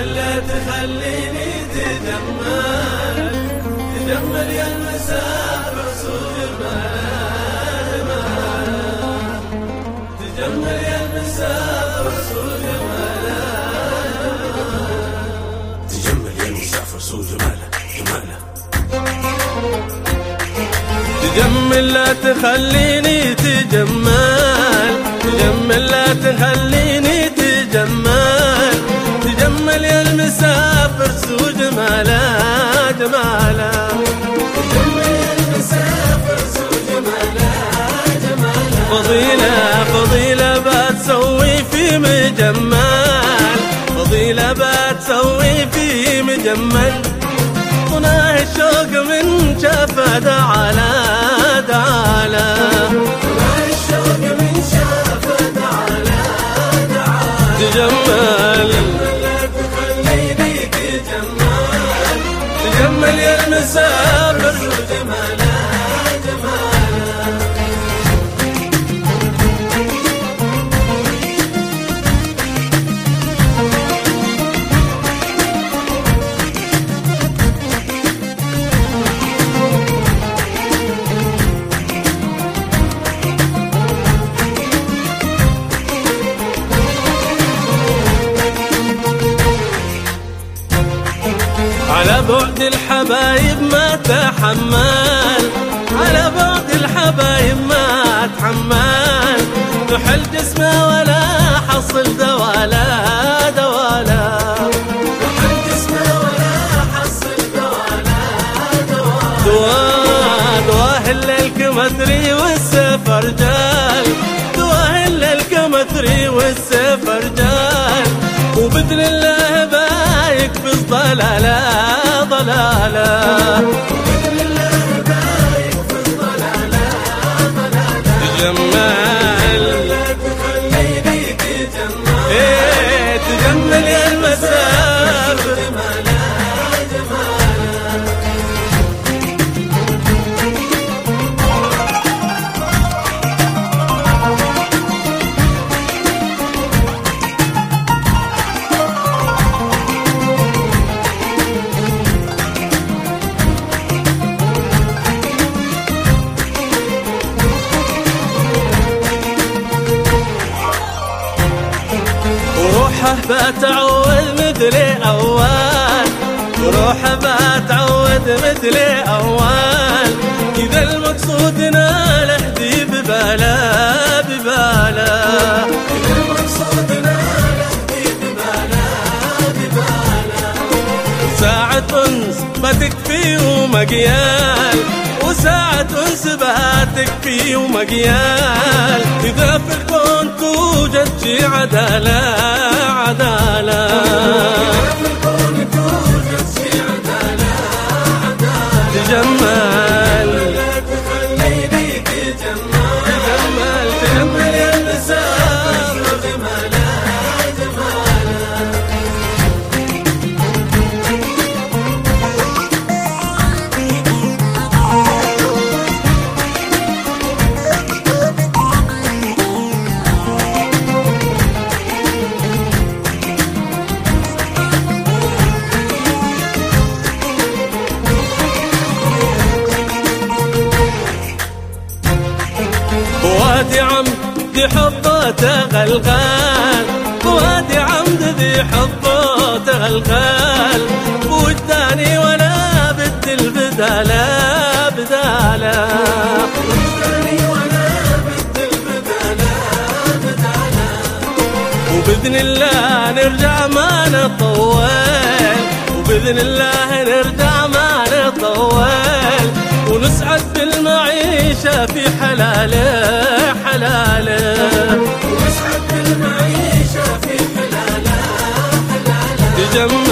لا تخليني تجمل تجمل يا المسافر صوت جمال تجمل يا المسافر صوت جمال تجمل يا المسافر صوت جماله جماله تجمل لا تخليني تجمل تجمل لا تخليني تجمل تجمل يا المسافر سو جماله جماله تجمل يا المسافر سو جماله جماله فضيلة فضيلة بتسوي في مجمل فضيلة بتسوي في مجمل طناه الشوق من شافه تعالى تعالى طناه الشوق من شافه تعالى تعالى تجمل لا تخليني تجمل تجمل يا المسافر جماله جماله على بعد الحبايب ما تحمل على بعد الحبايب ما تحمل نحل جسمه ولا حصل دوالا دوالا نحل جسمه ولا حصل دوالا دوالا دواه إلا الكمثري والسفر جال دواه إلا الكمثري والسفر جال وبإذن الله بايك في ضلالة ضلالة بإذن الله بايك في ضلالة ضلالة تجمل لا تخليني تجمل ايه تجمل يا المسافر جماله جماله روحه بتعود مثلي أول روحه بتعود مثلي أول إذا المقصود ناله دي بباله بباله إذا المقصود ناله دي بباله بباله ساعة أنس ما تكفي ومقيال وساعة أنس بها تكفي ومقيال إذا في الكون توجد شي عدالة عدالة إذا في الكون توجد شي عدالة عدالة تجمل لا تخليني تجمل تجمل تجمل يا المسافر جماله جماله وادي عمد ذي حبه تغلغل وادي عمد ذي حبه تغلغل وجداني ولا بدل بداله بداله وجداني ولا بدل بداله بداله وبإذن الله نرجع ما نطول وبإذن الله نرجع ما نطول ونسعد بالمعيشة في حلاله حلاله ونسعد بالمعيشة في حلاله حلاله تجمل